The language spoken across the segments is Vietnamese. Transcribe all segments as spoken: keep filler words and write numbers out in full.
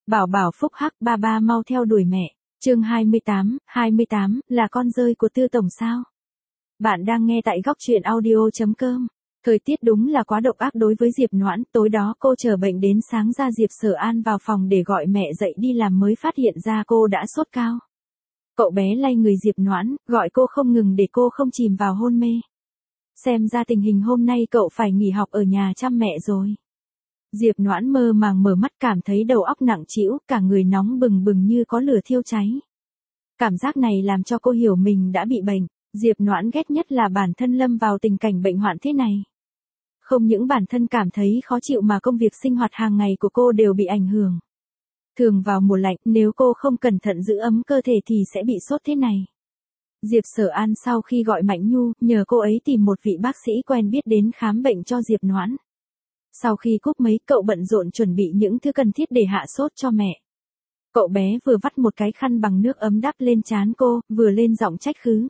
Bảo bảo phúc hắc, ba ba mau theo đuổi mẹ. Chương hai mươi tám, hai mươi tám, là con rơi của Tư tổng sao? Bạn đang nghe tại góc truyện audio chấm com. Thời tiết đúng là quá độc ác đối với Diệp Noãn, tối đó cô chờ bệnh đến sáng ra Diệp Sở An vào phòng để gọi mẹ dậy đi làm mới phát hiện ra cô đã sốt cao. Cậu bé lay người Diệp Noãn, gọi cô không ngừng để cô không chìm vào hôn mê. Xem ra tình hình hôm nay cậu phải nghỉ học ở nhà chăm mẹ rồi. Diệp Noãn mơ màng mở mắt, cảm thấy đầu óc nặng trĩu, cả người nóng bừng bừng như có lửa thiêu cháy. Cảm giác này làm cho cô hiểu mình đã bị bệnh. Diệp Noãn ghét nhất là bản thân lâm vào tình cảnh bệnh hoạn thế này. Không những bản thân cảm thấy khó chịu mà công việc sinh hoạt hàng ngày của cô đều bị ảnh hưởng. Thường vào mùa lạnh, nếu cô không cẩn thận giữ ấm cơ thể thì sẽ bị sốt thế này. Diệp Sở An sau khi gọi Mạnh Nhu, nhờ cô ấy tìm một vị bác sĩ quen biết đến khám bệnh cho Diệp Noãn. Sau khi cúp máy, cậu bận rộn chuẩn bị những thứ cần thiết để hạ sốt cho mẹ. Cậu bé vừa vắt một cái khăn bằng nước ấm đắp lên trán cô, vừa lên giọng trách cứ.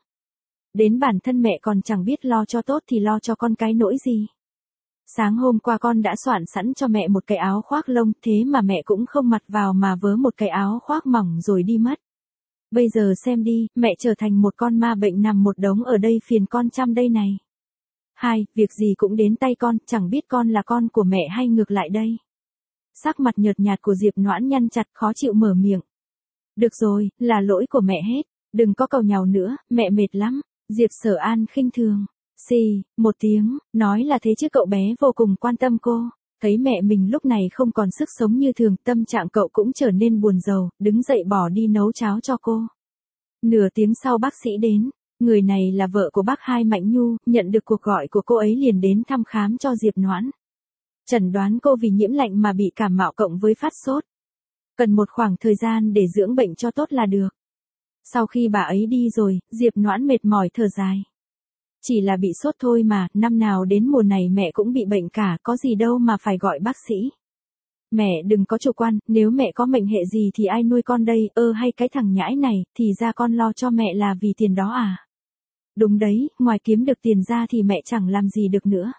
Đến bản thân mẹ còn chẳng biết lo cho tốt thì lo cho con cái nỗi gì. Sáng hôm qua con đã soạn sẵn cho mẹ một cái áo khoác lông, thế mà mẹ cũng không mặc vào mà vớ một cái áo khoác mỏng rồi đi mất. Bây giờ xem đi, mẹ trở thành một con ma bệnh nằm một đống ở đây phiền con chăm đây này. Hai, việc gì cũng đến tay con, chẳng biết con là con của mẹ hay ngược lại đây. Sắc mặt nhợt nhạt của Diệp Noãn nhăn chặt, khó chịu mở miệng. Được rồi, là lỗi của mẹ hết, đừng có càu nhàu nữa, mẹ mệt lắm. Diệp Sở An khinh thường. Xì, một tiếng, nói là thế chứ cậu bé vô cùng quan tâm cô. Thấy mẹ mình lúc này không còn sức sống như thường, tâm trạng cậu cũng trở nên buồn rầu, đứng dậy bỏ đi nấu cháo cho cô. Nửa tiếng sau bác sĩ đến. Người này là vợ của bác Hai Mạnh Nhu, nhận được cuộc gọi của cô ấy liền đến thăm khám cho Diệp Noãn. Chẩn đoán cô vì nhiễm lạnh mà bị cảm mạo cộng với phát sốt. Cần một khoảng thời gian để dưỡng bệnh cho tốt là được. Sau khi bà ấy đi rồi, Diệp Noãn mệt mỏi thở dài. Chỉ là bị sốt thôi mà, năm nào đến mùa này mẹ cũng bị bệnh cả, có gì đâu mà phải gọi bác sĩ. Mẹ đừng có chủ quan, nếu mẹ có mệnh hệ gì thì ai nuôi con đây, ơ hay cái thằng nhãi này, thì ra con lo cho mẹ là vì tiền đó à? Đúng đấy, ngoài kiếm được tiền ra thì mẹ chẳng làm gì được nữa.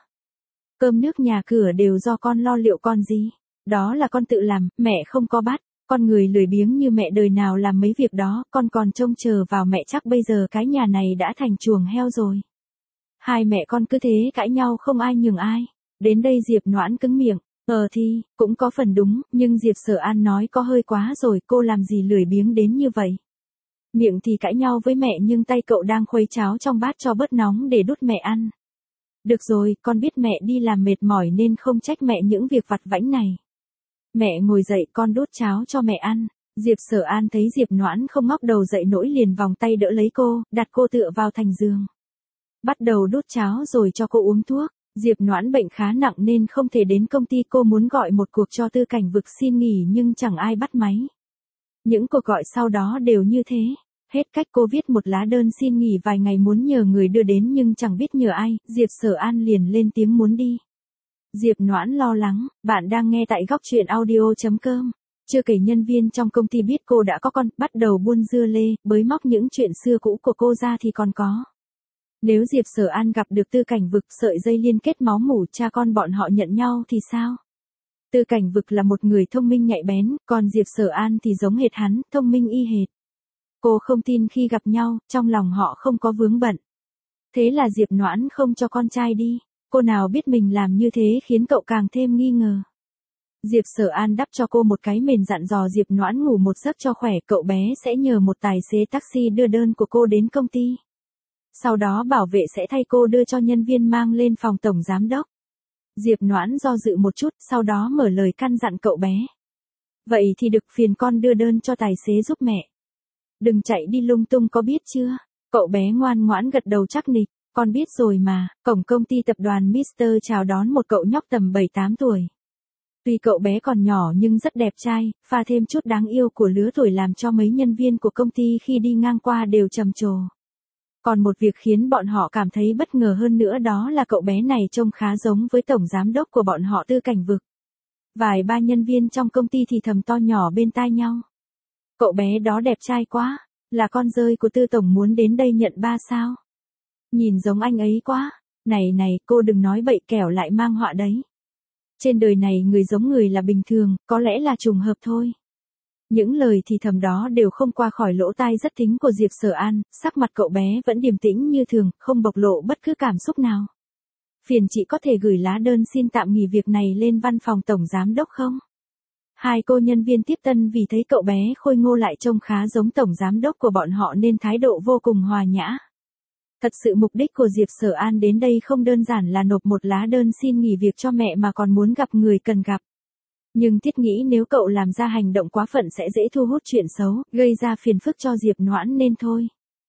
Cơm nước nhà cửa đều do con lo, liệu con gì? Đó là con tự làm, mẹ không có bắt. Con người lười biếng như mẹ đời nào làm mấy việc đó, con còn trông chờ vào mẹ, chắc bây giờ cái nhà này đã thành chuồng heo rồi. Hai mẹ con cứ thế cãi nhau không ai nhường ai. Đến đây Diệp Noãn cứng miệng. Ờ thì, cũng có phần đúng, nhưng Diệp Sở An nói có hơi quá rồi, cô làm gì lười biếng đến như vậy. Miệng thì cãi nhau với mẹ nhưng tay cậu đang khuấy cháo trong bát cho bớt nóng để đút mẹ ăn. Được rồi, con biết mẹ đi làm mệt mỏi nên không trách mẹ những việc vặt vãnh này. Mẹ ngồi dậy, con đút cháo cho mẹ ăn. Diệp Sở An thấy Diệp Noãn không ngóc đầu dậy nổi liền vòng tay đỡ lấy cô, đặt cô tựa vào thành giường. Bắt đầu đút cháo rồi cho cô uống thuốc. Diệp Noãn bệnh khá nặng nên không thể đến công ty, cô muốn gọi một cuộc cho Tư Cảnh Vực xin nghỉ nhưng chẳng ai bắt máy. Những cuộc gọi sau đó đều như thế. Hết cách cô viết một lá đơn xin nghỉ vài ngày muốn nhờ người đưa đến nhưng chẳng biết nhờ ai, Diệp Sở An liền lên tiếng muốn đi. Diệp Noãn lo lắng, bạn đang nghe tại góc truyện audio chấm com. Chưa kể nhân viên trong công ty biết cô đã có con, bắt đầu buôn dưa lê, bới móc những chuyện xưa cũ của cô ra thì còn có. Nếu Diệp Sở An gặp được Tư Cảnh Vực, sợi dây liên kết máu mủ cha con bọn họ nhận nhau thì sao? Tư Cảnh Vực là một người thông minh nhạy bén, còn Diệp Sở An thì giống hệt hắn, thông minh y hệt. Cô không tin khi gặp nhau, trong lòng họ không có vướng bận. Thế là Diệp Noãn không cho con trai đi. Cô nào biết mình làm như thế khiến cậu càng thêm nghi ngờ. Diệp Sở An đắp cho cô một cái mền, dặn dò Diệp Noãn ngủ một giấc cho khỏe, cậu bé sẽ nhờ một tài xế taxi đưa đơn của cô đến công ty. Sau đó bảo vệ sẽ thay cô đưa cho nhân viên mang lên phòng tổng giám đốc. Diệp Noãn do dự một chút, sau đó mở lời căn dặn cậu bé. Vậy thì được phiền con đưa đơn cho tài xế giúp mẹ. Đừng chạy đi lung tung có biết chưa? Cậu bé ngoan ngoãn gật đầu chắc nịch. Con biết rồi mà. Cổng công ty tập đoàn Mister chào đón một cậu nhóc tầm bảy tám tuổi. Tuy cậu bé còn nhỏ nhưng rất đẹp trai, pha thêm chút đáng yêu của lứa tuổi làm cho mấy nhân viên của công ty khi đi ngang qua đều trầm trồ. Còn một việc khiến bọn họ cảm thấy bất ngờ hơn nữa đó là cậu bé này trông khá giống với tổng giám đốc của bọn họ Tư Cảnh Vực. Vài ba nhân viên trong công ty thì thầm to nhỏ bên tai nhau. Cậu bé đó đẹp trai quá, là con rơi của Tư tổng muốn đến đây nhận ba sao? Nhìn giống anh ấy quá. Này này, cô đừng nói bậy kẻo lại mang họa đấy. Trên đời này người giống người là bình thường, có lẽ là trùng hợp thôi. Những lời thì thầm đó đều không qua khỏi lỗ tai rất thính của Diệp Sở An, sắc mặt cậu bé vẫn điềm tĩnh như thường, không bộc lộ bất cứ cảm xúc nào. Phiền chị có thể gửi lá đơn xin tạm nghỉ việc này lên văn phòng tổng giám đốc không? Hai cô nhân viên tiếp tân vì thấy cậu bé khôi ngô lại trông khá giống tổng giám đốc của bọn họ nên thái độ vô cùng hòa nhã. Thật sự mục đích của Diệp Sở An đến đây không đơn giản là nộp một lá đơn xin nghỉ việc cho mẹ mà còn muốn gặp người cần gặp. Nhưng Thiết nghĩ nếu cậu làm ra hành động quá phận sẽ dễ thu hút chuyện xấu, gây ra phiền phức cho Diệp Noãn nên thôi.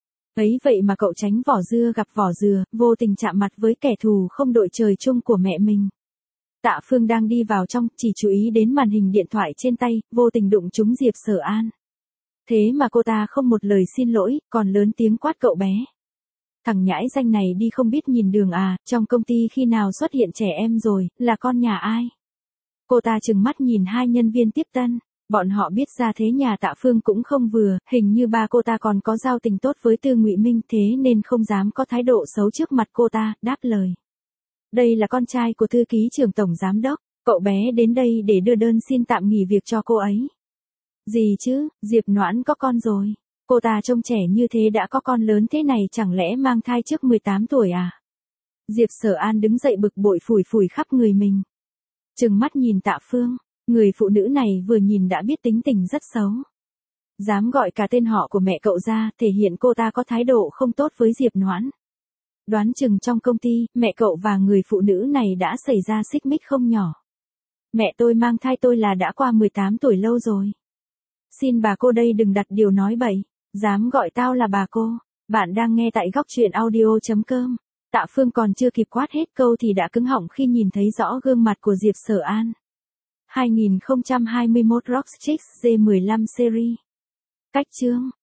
Ấy vậy mà cậu tránh vỏ dưa gặp vỏ dừa, vô tình chạm mặt với kẻ thù không đội trời chung của mẹ mình. Tạ Phương đang đi vào trong, chỉ chú ý đến màn hình điện thoại trên tay, vô tình đụng trúng Diệp Sở An. Thế mà cô ta không một lời xin lỗi, còn lớn tiếng quát cậu bé. Thằng nhãi danh này đi không biết nhìn đường à, trong công ty khi nào xuất hiện trẻ em rồi, là con nhà ai? Cô ta trừng mắt nhìn hai nhân viên tiếp tân, bọn họ biết ra thế nhà Tạ Phương cũng không vừa, hình như ba cô ta còn có giao tình tốt với Tư Ngụy Minh thế nên không dám có thái độ xấu trước mặt cô ta, đáp lời. Đây là con trai của thư ký trưởng tổng giám đốc, cậu bé đến đây để đưa đơn xin tạm nghỉ việc cho cô ấy. Gì chứ, Diệp Noãn có con rồi. Cô ta trông trẻ như thế đã có con lớn thế này chẳng lẽ mang thai trước mười tám tuổi à? Diệp Sở An đứng dậy bực bội phủi phủi khắp người mình. Trừng mắt nhìn Tạ Phương, người phụ nữ này vừa nhìn đã biết tính tình rất xấu. Dám gọi cả tên họ của mẹ cậu ra, thể hiện cô ta có thái độ không tốt với Diệp Noãn. Đoán chừng trong công ty, mẹ cậu và người phụ nữ này đã xảy ra xích mích không nhỏ. Mẹ tôi mang thai tôi là đã qua mười tám tuổi lâu rồi. Xin bà cô đây đừng đặt điều nói bậy, dám gọi tao là bà cô. Bạn đang nghe tại góc truyện audio chấm com. Tạ Phương còn chưa kịp quát hết câu thì đã cứng họng khi nhìn thấy rõ gương mặt của Diệp Sở An. hai không hai mốt Rock Chicks G mười lăm Series. Cách chương